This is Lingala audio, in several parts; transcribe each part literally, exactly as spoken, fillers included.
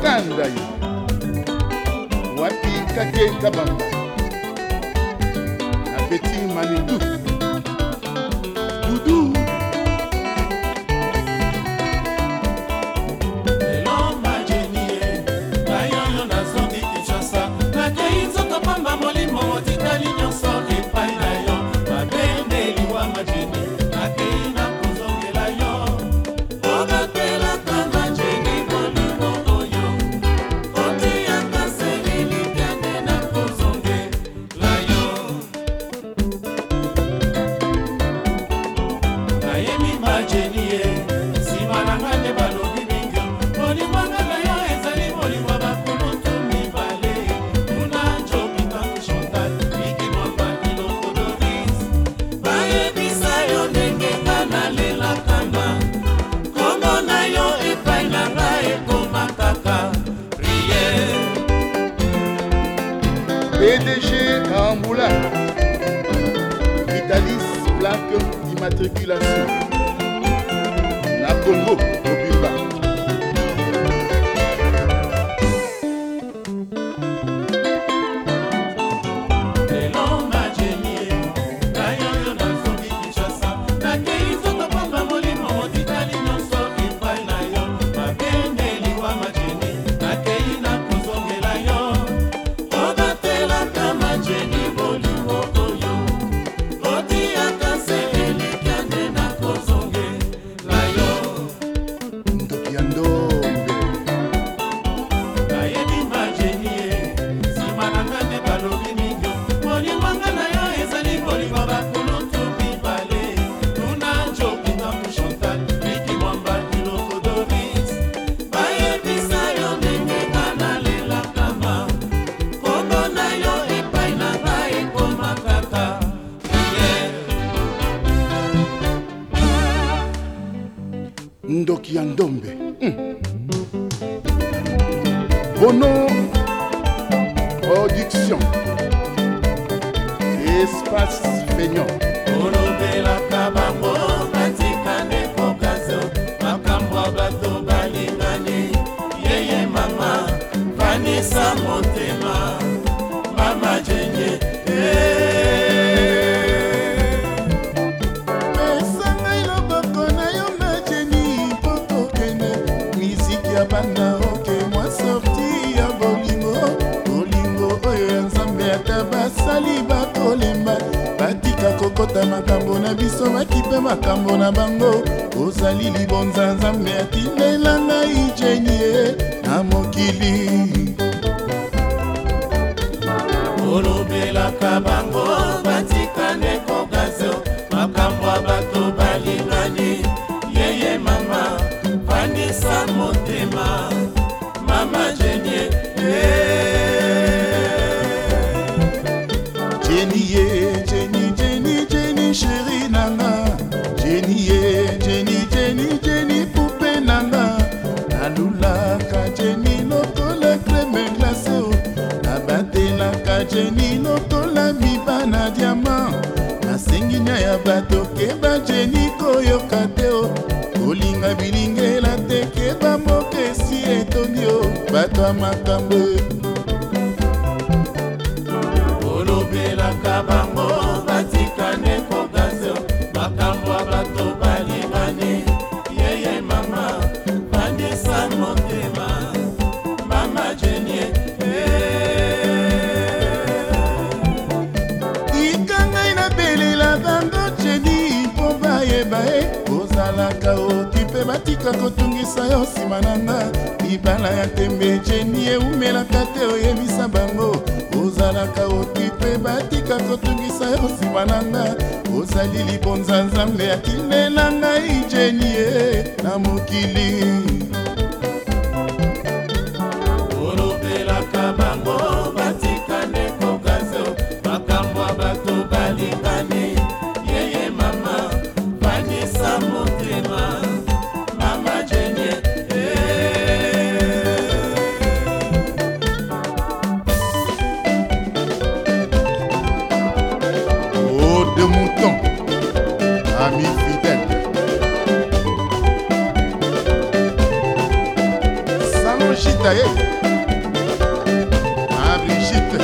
kanda ye wapi kake kabamba na petit manidu dudu P D G Karamboula, Vitalis plaque d'immatriculation, la Congo, Mobimba. Ndoki Yandombe mm. Bono Production Espace Peignon Olobela kabango batikane kokazo makambo bato balingani yeye mama Vanessa Motema mama Jenye banda oke mwa sorti ya bolingo bolingo oyo ya nzambe ata basali bakolemba batika kokota makambo na biso bakipe makambo na bango ozali libonza nzambe atinela ngai jenie na mokili olobelaka bango batikane kogazo makambo ya bato balingani yeye mama Vanessa Motema mama Jenye Jenny ye Jenny Jenny Jenny chérie nanga Jenny ye Jenny Jenny Jenny poupée nanga nalulaka Jenny lokola crème glacée nabatelaka Jenny lokola miba na diamant nasenginya ya bato keba Jenny koyoka te olinga bilingela te keba mokesi etondio bato ya makambo olobelaka bango batikane kogazo makambo ya bato balingani yeye mama Vanessa Motema mama Jenye ikangai na belela bango Jenny mpo bayeba e ozalaka okipe batika kotungisa yo nsima na nga libala ya tembe Jenny eumelaka te oyebisa bango ozalaka okipe batika kotungisa yo nsima na nga ozali libonza nzambe atinela ngai Jenny e na mokili olobelaka bango batikane kogazo makambo ya bato balingani yeye mama Vanessa Motema mama Jenye Oh de mouton ami fidèle Salon J Brigitte aye. Ah Brigitte.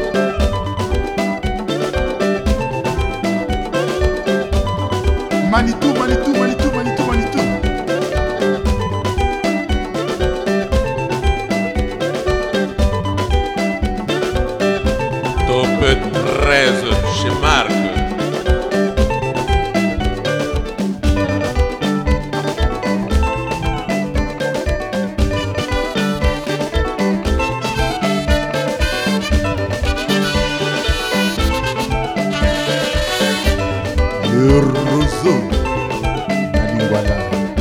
Manitou, Manitou, Manitou, Manitou, Manitou. Top treize chez Marc. Le roseau na lingwala.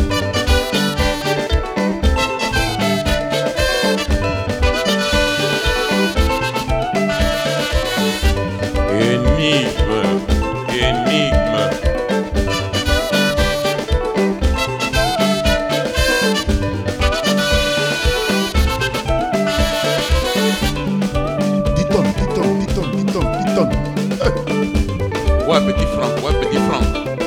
Énigme, énigme. dix tonnes, dix tonnes, dix tonnes, dix tonnes, dix tonnes. Ouais, petit franc, ouais, petit franc.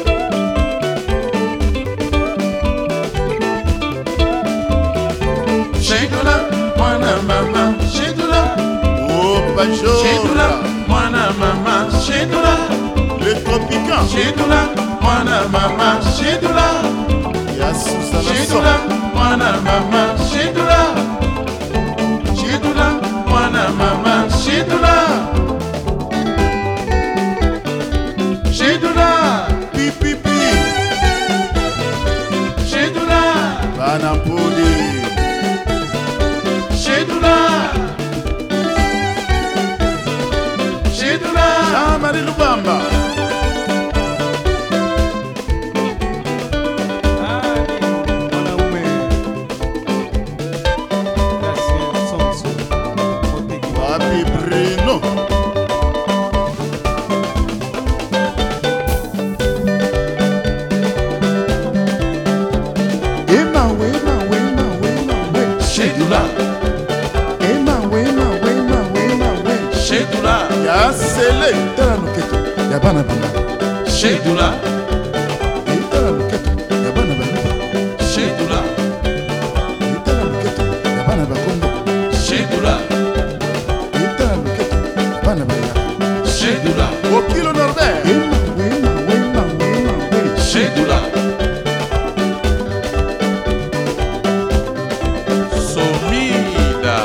Shedula, mwana mama, Shedula, Oh Pajora. Shedula, mwana mama, Shedula, Le tropicain. Shedula, mwana mama, Shedula, Ya Susa na Shedula, son. mwana mama, Shedula, Shedula, mwana mama, Shedula, Shedula, Pi pi pi. Shedula, Bana mpoli. Shedula, Shedula. Jean-Marie Lubamba. Papi Bruno. Ema we, ema we, ema we, ema we. Shedula, Ema we, ema we, ema we, ema we. Shedula, Ya sele. Tala loketo. Ya bana bana. Shedula, Tala loketo. Ya bana bana. Shedula, Tala loketo. Ya bana bakongo. Shedula, Tala loketo. Ya bana bana. Shedula, Okilo Norbert. Ema we, ema we, ema we, ema we. Shedula, Somida.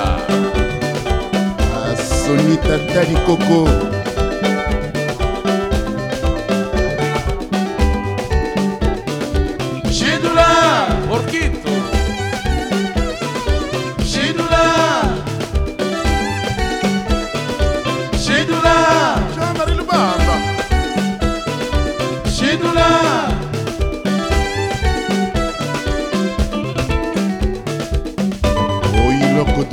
Sonita Dani Coco. Shedula, Porquito. Shedula, Shedula, Jean-Marie Lubamba. Shedula, Oiloko